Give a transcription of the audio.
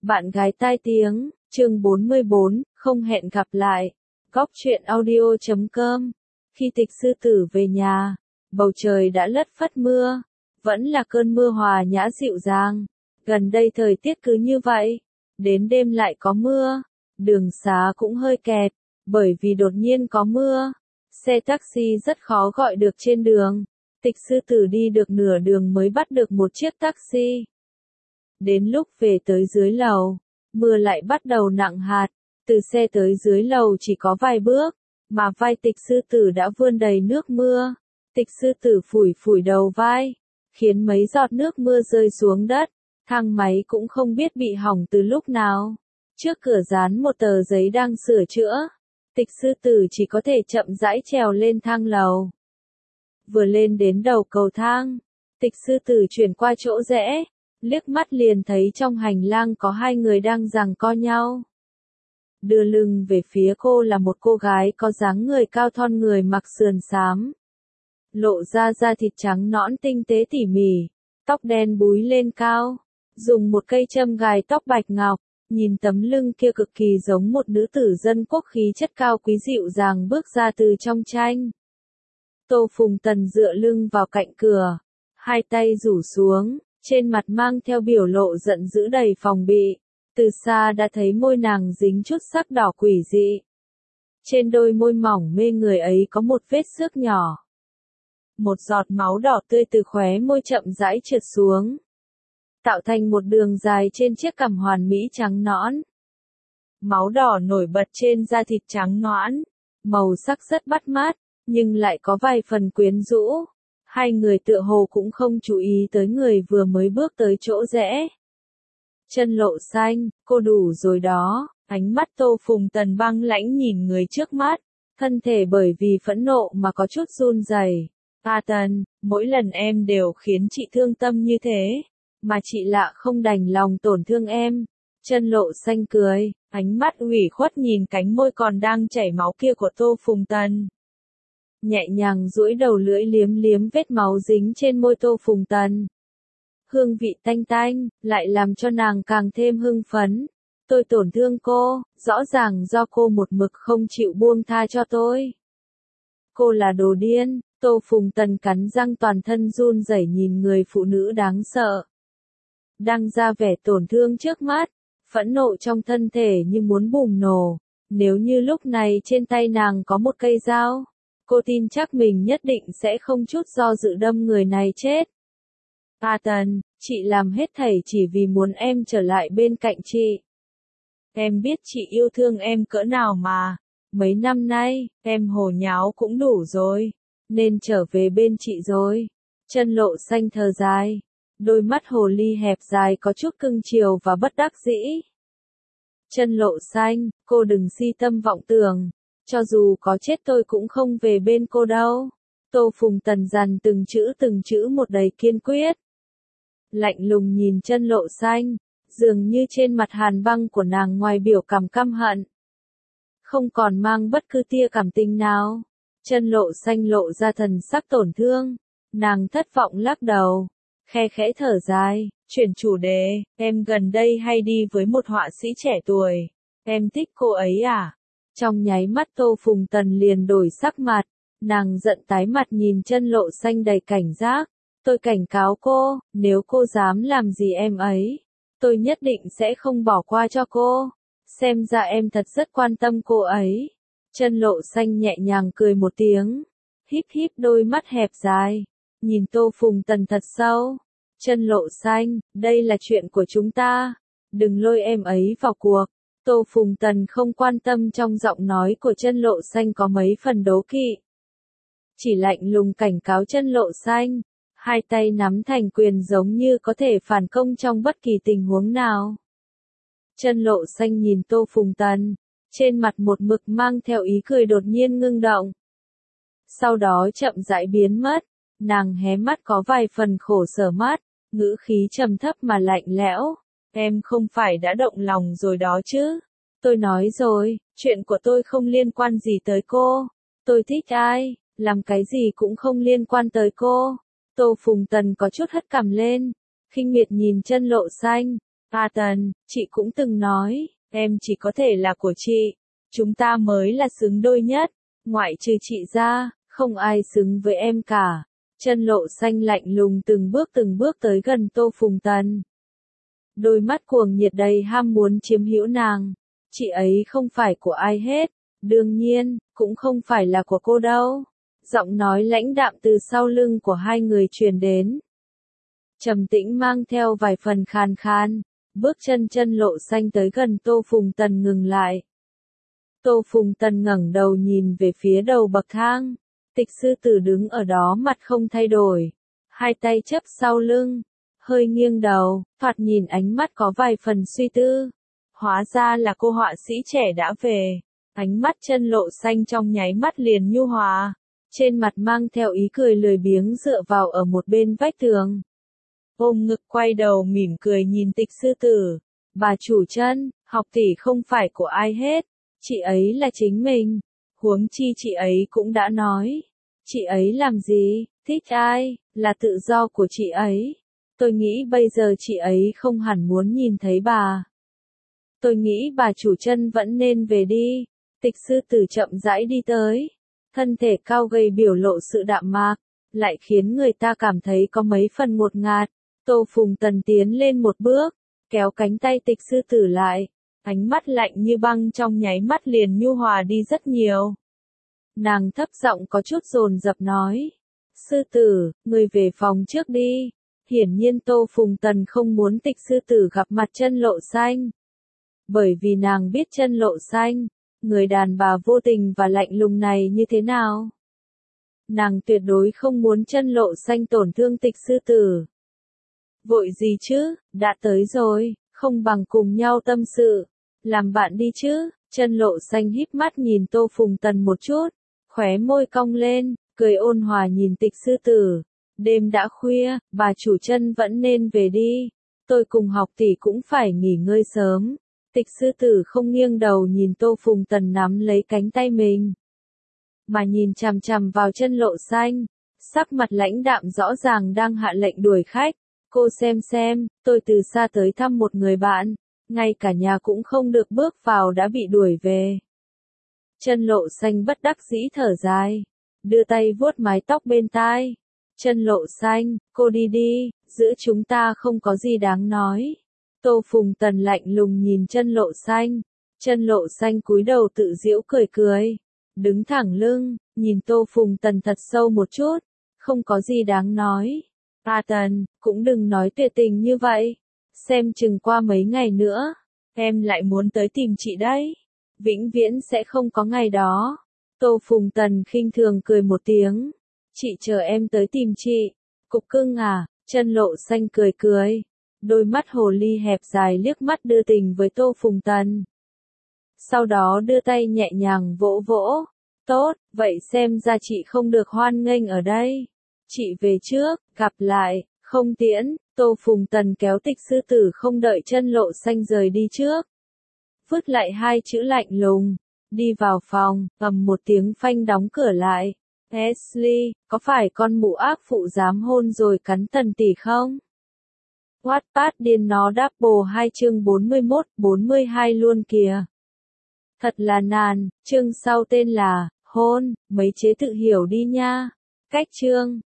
Bạn gái tai tiếng, chương 44, không hẹn gặp lại. Góc truyện audio.com. Khi Tịch sư tử về nhà, bầu trời đã lất phất mưa, vẫn là cơn mưa hòa nhã dịu dàng. Gần đây thời tiết cứ như vậy, đến đêm lại có mưa, đường xá cũng hơi kẹt, bởi vì đột nhiên có mưa, xe taxi rất khó gọi được trên đường. Tịch sư tử đi được nửa đường mới bắt được một chiếc taxi. Đến lúc về tới dưới lầu, mưa lại bắt đầu nặng hạt, từ xe tới dưới lầu chỉ có vài bước, mà vai tịch sư tử đã vươn đầy nước mưa. Tịch sư tử phủi phủi đầu vai, khiến mấy giọt nước mưa rơi xuống đất, thang máy cũng không biết bị hỏng từ lúc nào. Trước cửa dán một tờ giấy đang sửa chữa, tịch sư tử chỉ có thể chậm rãi trèo lên thang lầu. Vừa lên đến đầu cầu thang, tịch sư tử chuyển qua chỗ rẽ, liếc mắt liền thấy trong hành lang có hai người đang giằng co nhau. Đưa lưng về phía cô là một cô gái có dáng người cao thon, người mặc sườn xám, lộ ra da thịt trắng nõn tinh tế tỉ mỉ, tóc đen búi lên cao, dùng một cây châm gài tóc bạch ngọc, nhìn tấm lưng kia cực kỳ giống một nữ tử dân quốc, khí chất cao quý dịu dàng bước ra từ trong tranh. Tô Phùng Tần dựa lưng vào cạnh cửa, hai tay rủ xuống, trên mặt mang theo biểu lộ giận dữ đầy phòng bị. Từ xa đã thấy môi nàng dính chút sắc đỏ quỷ dị. Trên đôi môi mỏng mê người ấy có một vết xước nhỏ. Một giọt máu đỏ tươi từ khóe môi chậm rãi trượt xuống, tạo thành một đường dài trên chiếc cằm hoàn mỹ trắng nõn. Máu đỏ nổi bật trên da thịt trắng nõn, màu sắc rất bắt mắt, nhưng lại có vài phần quyến rũ. Hai người tựa hồ cũng không chú ý tới người vừa mới bước tới chỗ rẽ. Chân Lộ Xanh, cô đủ rồi đó. Ánh mắt Tô Phùng Tần băng lãnh nhìn người trước mắt, thân thể bởi vì phẫn nộ mà có chút run rẩy. A Tần, mỗi lần em đều khiến chị thương tâm như thế, mà chị lạ không đành lòng tổn thương em. Chân Lộ Xanh cười, ánh mắt ủy khuất nhìn cánh môi còn đang chảy máu kia của Tô Phùng Tần. Nhẹ nhàng duỗi đầu lưỡi liếm liếm vết máu dính trên môi Tô Phùng Tần. Hương vị tanh tanh, lại làm cho nàng càng thêm hưng phấn. Tôi tổn thương cô, rõ ràng do cô một mực không chịu buông tha cho tôi. Cô là đồ điên. Tô Phùng Tần cắn răng, toàn thân run rẩy nhìn người phụ nữ đáng sợ đang ra vẻ tổn thương trước mắt, phẫn nộ trong thân thể như muốn bùng nổ. Nếu như lúc này trên tay nàng có một cây dao, cô tin chắc mình nhất định sẽ không chút do dự đâm người này chết. A Tần, chị làm hết thảy chỉ vì muốn em trở lại bên cạnh chị. Em biết chị yêu thương em cỡ nào mà. Mấy năm nay, em hồ nháo cũng đủ rồi, nên trở về bên chị rồi. Chân Lộ Xanh thở dài, đôi mắt hồ ly hẹp dài có chút cưng chiều và bất đắc dĩ. Chân Lộ Xanh, cô đừng si tâm vọng tưởng, cho dù có chết tôi cũng không về bên cô đâu. Tô Phùng Tần dằn từng chữ một đầy kiên quyết. Lạnh lùng nhìn Chân Lộ Xanh, dường như trên mặt hàn băng của nàng ngoài biểu cảm căm hận, không còn mang bất cứ tia cảm tình nào. Chân Lộ Xanh lộ ra thần sắc tổn thương, nàng thất vọng lắc đầu, khe khẽ thở dài, chuyển chủ đề, em gần đây hay đi với một họa sĩ trẻ tuổi, em thích cô ấy à? Trong nháy mắt Tô Phùng Tần liền đổi sắc mặt, nàng giận tái mặt nhìn Chân Lộ Xanh đầy cảnh giác. Tôi cảnh cáo cô, nếu cô dám làm gì em ấy, tôi nhất định sẽ không bỏ qua cho cô. Xem ra em thật rất quan tâm cô ấy. Chân Lộ Xanh nhẹ nhàng cười một tiếng, híp híp đôi mắt hẹp dài, nhìn Tô Phùng Tần thật sâu. Chân Lộ Xanh, đây là chuyện của chúng ta, đừng lôi em ấy vào cuộc. Tô Phùng Tần không quan tâm trong giọng nói của Chân Lộ Xanh có mấy phần đố kỵ, chỉ lạnh lùng cảnh cáo Chân Lộ Xanh, hai tay nắm thành quyền giống như có thể phản công trong bất kỳ tình huống nào. Chân Lộ Xanh nhìn Tô Phùng Tần, trên mặt một mực mang theo ý cười đột nhiên ngưng động. Sau đó chậm rãi biến mất, nàng hé mắt có vài phần khổ sở mắt, ngữ khí trầm thấp mà lạnh lẽo. Em không phải đã động lòng rồi đó chứ? Tôi nói rồi, chuyện của tôi không liên quan gì tới cô. Tôi thích ai, làm cái gì cũng không liên quan tới cô. Tô Phùng Tần có chút hất cằm lên, khinh miệt nhìn Chân Lộ Xanh. Tần, chị cũng từng nói, em chỉ có thể là của chị. Chúng ta mới là xứng đôi nhất. Ngoại trừ chị ra, không ai xứng với em cả. Chân Lộ Xanh lạnh lùng từng bước tới gần Tô Phùng Tần. Đôi mắt cuồng nhiệt đầy ham muốn chiếm hữu nàng. Chị ấy không phải của ai hết. Đương nhiên, cũng không phải là của cô đâu. Giọng nói lãnh đạm từ sau lưng của hai người truyền đến. Trầm tĩnh mang theo vài phần khàn khàn. Bước chân Lộ Xanh tới gần Tô Phùng Tần ngừng lại. Tô Phùng Tần ngẩng đầu nhìn về phía đầu bậc thang. Tịch sư tử đứng ở đó mặt không thay đổi. Hai tay chấp sau lưng. Hơi nghiêng đầu, thoạt nhìn ánh mắt có vài phần suy tư. Hóa ra là cô họa sĩ trẻ đã về. Ánh mắt Chân Lộ Xanh trong nháy mắt liền nhu hòa. Trên mặt mang theo ý cười lười biếng dựa vào ở một bên vách tường. Ôm ngực quay đầu mỉm cười nhìn Tịch sư tử. Bà chủ Chân, học tỷ không phải của ai hết. Chị ấy là chính mình. Huống chi chị ấy cũng đã nói. Chị ấy làm gì, thích ai, là tự do của chị ấy. Tôi nghĩ bây giờ chị ấy không hẳn muốn nhìn thấy bà. Tôi nghĩ bà chủ Chân vẫn nên về đi. Tịch sư tử chậm rãi đi tới. Thân thể cao gầy biểu lộ sự đạm mạc, lại khiến người ta cảm thấy có mấy phần ngột ngạt. Tô Phùng Tần tiến lên một bước, kéo cánh tay tịch sư tử lại. Ánh mắt lạnh như băng trong nháy mắt liền nhu hòa đi rất nhiều. Nàng thấp giọng có chút dồn dập nói. Sư tử, người về phòng trước đi. Hiển nhiên Tô Phùng Tần không muốn tịch sư tử gặp mặt Chân Lộ Xanh. Bởi vì nàng biết Chân Lộ Xanh, người đàn bà vô tình và lạnh lùng này như thế nào. Nàng tuyệt đối không muốn Chân Lộ Xanh tổn thương tịch sư tử. Vội gì chứ, đã tới rồi, không bằng cùng nhau tâm sự. Làm bạn đi chứ. Chân Lộ Xanh híp mắt nhìn Tô Phùng Tần một chút, khóe môi cong lên, cười ôn hòa nhìn tịch sư tử. Đêm đã khuya, bà chủ Chân vẫn nên về đi. Tôi cùng học tỷ cũng phải nghỉ ngơi sớm. Tịch sư tử không nghiêng đầu nhìn Tô Phùng Tần nắm lấy cánh tay mình, mà nhìn chằm chằm vào Chân Lộ Xanh. Sắc mặt lãnh đạm rõ ràng đang hạ lệnh đuổi khách. Cô xem, tôi từ xa tới thăm một người bạn. Ngay cả nhà cũng không được bước vào đã bị đuổi về. Chân Lộ Xanh bất đắc dĩ thở dài, đưa tay vuốt mái tóc bên tai. Chân Lộ Xanh, cô đi đi, giữa chúng ta không có gì đáng nói. Tô Phùng Tần lạnh lùng nhìn Chân Lộ Xanh. Chân Lộ Xanh cúi đầu tự giễu cười. Đứng thẳng lưng, nhìn Tô Phùng Tần thật sâu một chút. Không có gì đáng nói. Tần, cũng đừng nói tuyệt tình như vậy. Xem chừng qua mấy ngày nữa, em lại muốn tới tìm chị đấy. Vĩnh viễn sẽ không có ngày đó. Tô Phùng Tần khinh thường cười một tiếng. Chị chờ em tới tìm chị. Cục cưng à, Chân Lộ Xanh cười. Đôi mắt hồ ly hẹp dài liếc mắt đưa tình với Tô Phùng Tần. Sau đó đưa tay nhẹ nhàng vỗ vỗ. Tốt, vậy xem ra chị không được hoan nghênh ở đây. Chị về trước, gặp lại, không tiễn. Tô Phùng Tần kéo tịch sư tử không đợi Chân Lộ Xanh rời đi trước. Vứt lại hai chữ lạnh lùng. Đi vào phòng, ầm một tiếng phanh đóng cửa lại. Ashley, có phải con mụ ác phụ dám hôn rồi cắn Tần tỷ không? Wattpad điên nó đáp bồ 2 chương 41-42 luôn kìa. Thật là nàn, chương sau tên là, hôn, mấy chế tự hiểu đi nha. Cách chương.